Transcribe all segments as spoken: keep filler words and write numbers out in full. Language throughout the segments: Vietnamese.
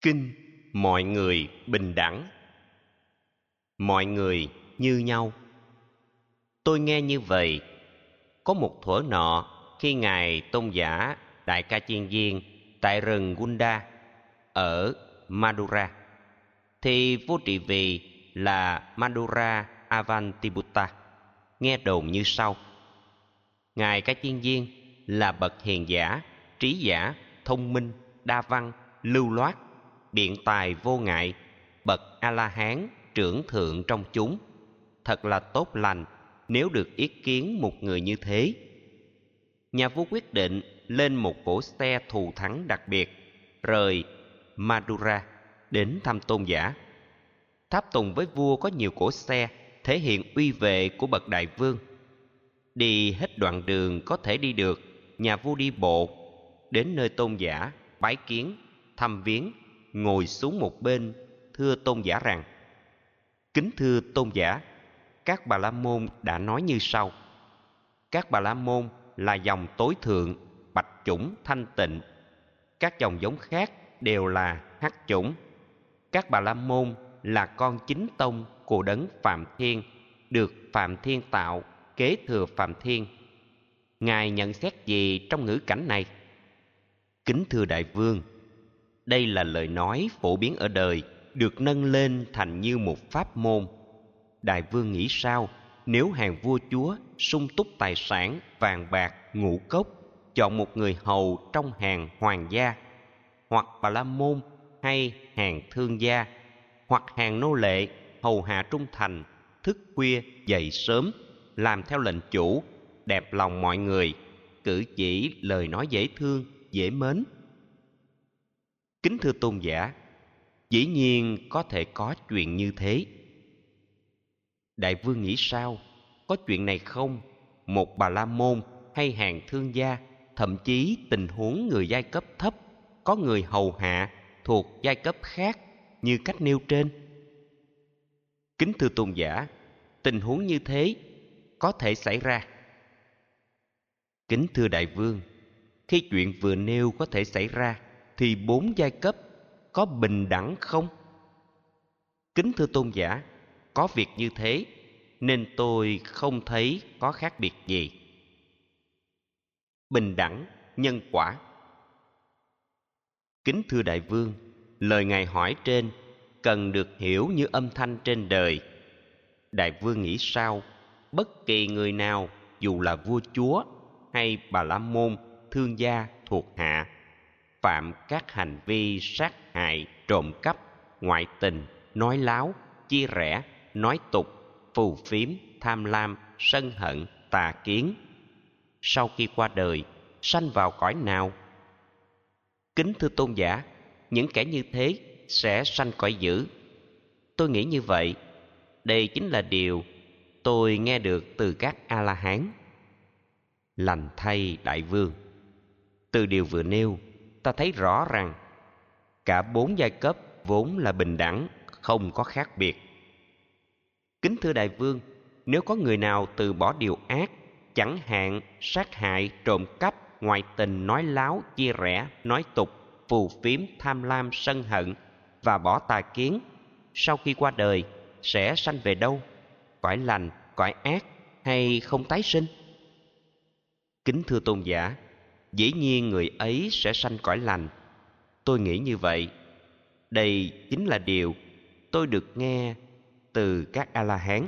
Kinh mọi người bình đẳng, mọi người như nhau. Tôi nghe như vậy, có một thuở nọ khi Ngài Tôn giả Đại Ca Chiên Viên tại rừng Gunda ở Madura, thì vua trị vì là Madura Avantiputta nghe đồn như sau: Ngài Ca Chiên Viên là bậc hiền giả, trí giả, thông minh, đa văn, lưu loát, biện tài vô ngại, bậc A-la-hán trưởng thượng trong chúng. Thật là tốt lành nếu được yết kiến một người như thế. Nhà vua quyết định lên một cỗ xe thù thắng đặc biệt, rời Madura đến thăm tôn giả. Tháp tùng với vua có nhiều cỗ xe thể hiện uy vệ của bậc đại vương. Đi hết đoạn đường có thể đi được, nhà vua đi bộ đến nơi tôn giả, bái kiến, thăm viếng, ngồi xuống một bên, thưa tôn giả rằng: Kính thưa tôn giả, các Bà La Môn đã nói như sau: Các Bà La Môn là dòng tối thượng, bạch chủng thanh tịnh. Các dòng giống khác đều là hắc chủng. Các Bà La Môn là con chính tông của đấng Phạm Thiên, được Phạm Thiên tạo, kế thừa Phạm Thiên. Ngài nhận xét gì trong ngữ cảnh này? Kính thưa đại vương, đây là lời nói phổ biến ở đời, được nâng lên thành như một pháp môn. Đại vương nghĩ sao nếu hàng vua chúa sung túc tài sản, vàng bạc, ngũ cốc, chọn một người hầu trong hàng hoàng gia, hoặc Bà La Môn hay hàng thương gia, hoặc hàng nô lệ hầu hạ trung thành, thức khuya dậy sớm, làm theo lệnh chủ, đẹp lòng mọi người, cử chỉ lời nói dễ thương, dễ mến? Kính thưa tôn giả, dĩ nhiên có thể có chuyện như thế. Đại vương nghĩ sao? Có chuyện này không? Một Bà La Môn hay hàng thương gia, thậm chí tình huống người giai cấp thấp có người hầu hạ thuộc giai cấp khác như cách nêu trên. Kính thưa tôn giả, tình huống như thế có thể xảy ra. Kính thưa đại vương, khi chuyện vừa nêu có thể xảy ra thì bốn giai cấp có bình đẳng không? Kính thưa tôn giả, có việc như thế nên tôi không thấy có khác biệt gì. Bình đẳng nhân quả. Kính thưa đại vương, lời ngài hỏi trên cần được hiểu như âm thanh trên đời. Đại vương nghĩ sao? Bất kỳ người nào, dù là vua chúa hay Bà La Môn, thương gia thuộc hạ, phạm các hành vi sát hại, trộm cắp, ngoại tình, nói láo, chia rẽ, nói tục, phù phiếm, tham lam, sân hận, tà kiến, sau khi qua đời sanh vào cõi nào? Kính thưa tôn giả, những kẻ như thế sẽ sanh cõi dữ. Tôi nghĩ như vậy. Đây chính là điều tôi nghe được từ các A-la-hán. Lành thay đại vương, từ điều vừa nêu ta thấy rõ rằng cả bốn giai cấp vốn là bình đẳng, không có khác biệt. Kính thưa đại vương, nếu có người nào từ bỏ điều ác, chẳng hạn sát hại, trộm cắp, ngoại tình, nói láo, chia rẽ, nói tục, phù phiếm, tham lam, sân hận và bỏ tà kiến, sau khi qua đời sẽ sanh về đâu? Cõi lành, cõi ác hay không tái sinh? Kính thưa tôn giả, dĩ nhiên người ấy sẽ sanh cõi lành. Tôi nghĩ như vậy. Đây chính là điều tôi được nghe từ các A-la-hán.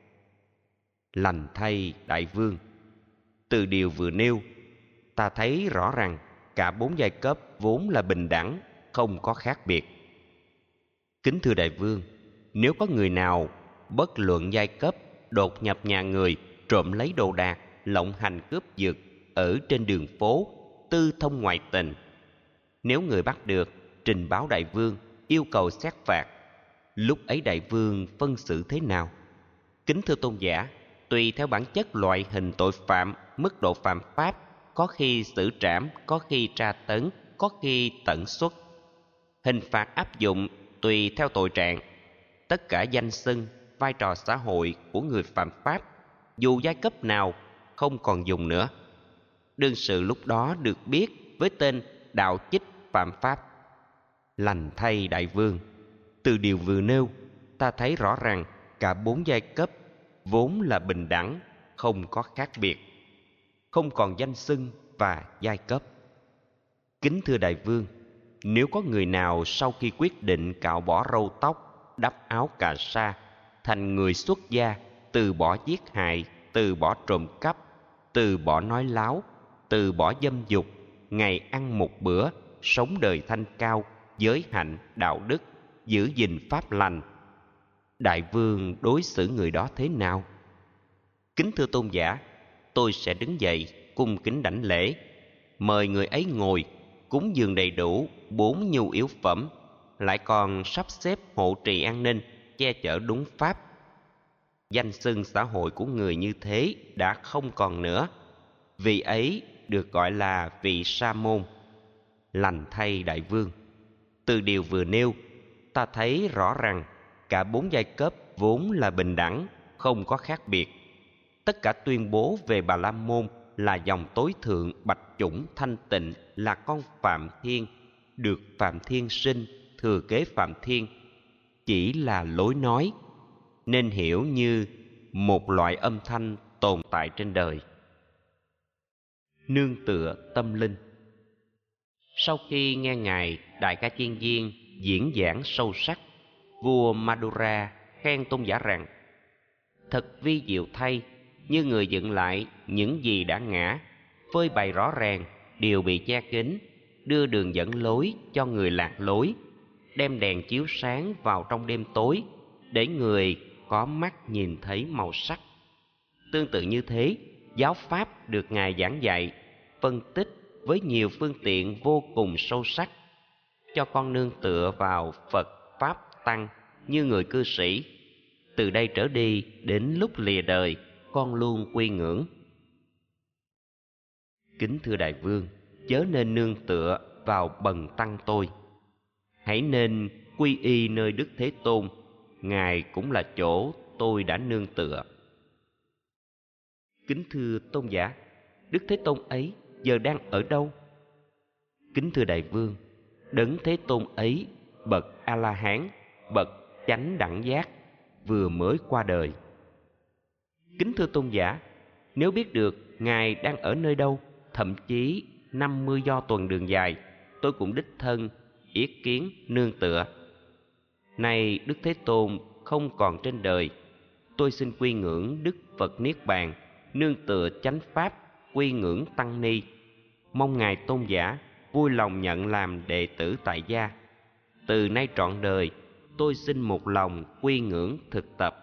Lành thay đại vương, từ điều vừa nêu ta thấy rõ rằng cả bốn giai cấp vốn là bình đẳng, không có khác biệt. Kính thưa đại vương, nếu có người nào bất luận giai cấp đột nhập nhà người, trộm lấy đồ đạc, lộng hành cướp giật ở trên đường phố, tư thông ngoại tình, nếu người bắt được, trình báo đại vương, yêu cầu xét phạt, lúc ấy đại vương phân xử thế nào? Kính thưa tôn giả, tùy theo bản chất loại hình tội phạm, mức độ phạm pháp, có khi xử trảm, có khi tra tấn, có khi tận xuất. Hình phạt áp dụng tùy theo tội trạng. Tất cả danh xưng, vai trò xã hội của người phạm pháp, dù giai cấp nào, không còn dùng nữa. Đương sự lúc đó được biết với tên đạo chích phạm pháp. Lành thay đại vương, từ điều vừa nêu, ta thấy rõ rằng cả bốn giai cấp vốn là bình đẳng, không có khác biệt, không còn danh xưng và giai cấp. Kính thưa đại vương, nếu có người nào sau khi quyết định cạo bỏ râu tóc, đắp áo cà sa, thành người xuất gia, từ bỏ giết hại, từ bỏ trộm cắp, từ bỏ nói láo, từ bỏ dâm dục, ngày ăn một bữa, sống đời thanh cao, giới hạnh, đạo đức, giữ gìn pháp lành, đại vương đối xử người đó thế nào? Kính thưa tôn giả, tôi sẽ đứng dậy cung kính đảnh lễ, mời người ấy ngồi, cúng dường đầy đủ bốn nhu yếu phẩm, lại còn sắp xếp hộ trì an ninh, che chở đúng pháp. Danh xưng xã hội của người như thế đã không còn nữa. Vị ấy được gọi là vị sa môn. Lành thay đại vương, từ điều vừa nêu, ta thấy rõ rằng cả bốn giai cấp vốn là bình đẳng, không có khác biệt. Tất cả tuyên bố về Bà La Môn là dòng tối thượng bạch chủng thanh tịnh, là con Phạm Thiên, được Phạm Thiên sinh, thừa kế Phạm Thiên, chỉ là lối nói, nên hiểu như một loại âm thanh tồn tại trên đời. Nương tựa tâm linh. Sau khi nghe ngài Đại Ca Chiên Viên diễn giảng sâu sắc, vua Madura khen tôn giả rằng: thật vi diệu thay, như người dựng lại những gì đã ngã, phơi bày rõ ràng điều bị che kín, đưa đường dẫn lối cho người lạc lối, đem đèn chiếu sáng vào trong đêm tối, để người có mắt nhìn thấy màu sắc. Tương tự như thế, giáo pháp được ngài giảng dạy, phân tích với nhiều phương tiện vô cùng sâu sắc, cho con nương tựa vào Phật Pháp Tăng như người cư sĩ. Từ đây trở đi đến lúc lìa đời, con luôn quy ngưỡng. Kính thưa đại vương, chớ nên nương tựa vào bần tăng tôi, hãy nên quy y nơi Đức Thế Tôn, ngài cũng là chỗ tôi đã nương tựa. Kính thưa tôn giả, Đức Thế Tôn ấy giờ đang ở đâu? Kính thưa đại vương, Đấng Thế Tôn ấy bậc A La Hán, bậc chánh đẳng giác, vừa mới qua đời. Kính thưa tôn giả, nếu biết được ngài đang ở nơi đâu, thậm chí năm mươi do tuần đường dài, tôi cũng đích thân yết kiến nương tựa. Nay Đức Thế Tôn không còn trên đời, tôi xin quy ngưỡng Đức Phật Niết Bàn, nương tựa chánh pháp, quy ngưỡng tăng ni. Mong ngài tôn giả vui lòng nhận làm đệ tử tại gia. Từ nay trọn đời, tôi xin một lòng quy ngưỡng thực tập.